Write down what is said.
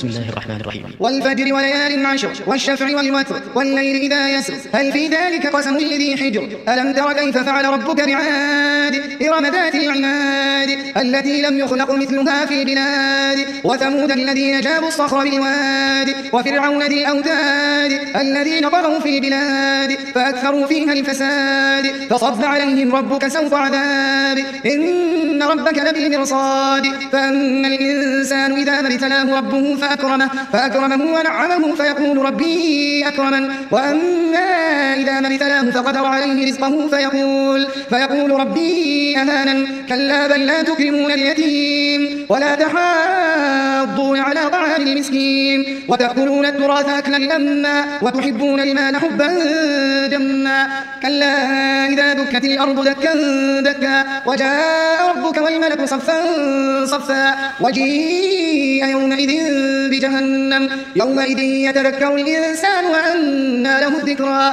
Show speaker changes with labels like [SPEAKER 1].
[SPEAKER 1] بسم الله الرحمن الرحيم.
[SPEAKER 2] والفجر وليال عشر والشفع والوتر والليل إذا يسر هل في ذلك قسم لذي حجر ألم تر كيف فعل ربك بعاد إرم ذات العماد التي لم يخلق مثلها في البلاد وثمود الذين جابوا الصخر بالواد وفرعون ذي الأوتاد الذين طغوا في البلاد فأكثروا فيها الفساد فصب عليهم ربك سوط عذاب إن ربك لبالمرصاد فأما الإنسان إذا ما ابتلاه ربه فأكرمه ونعمه فيقول ربي أكرمن وأما إذا ما ابتلاه فقدر عليه رزقه فيقول ربي أهانن كلا بل لا تكرمون اليتيم ولا تحاضون على طعام المسكين وتأكلون التراث أكلا لما وتحبون المال حبا جما كلا إذا دكت الأرض دكا دكا وجاء ربك والملك صفا صفا وجيء يومئذ بجهنم يومئذ يتذكر الإنسان وأنى له الذكرى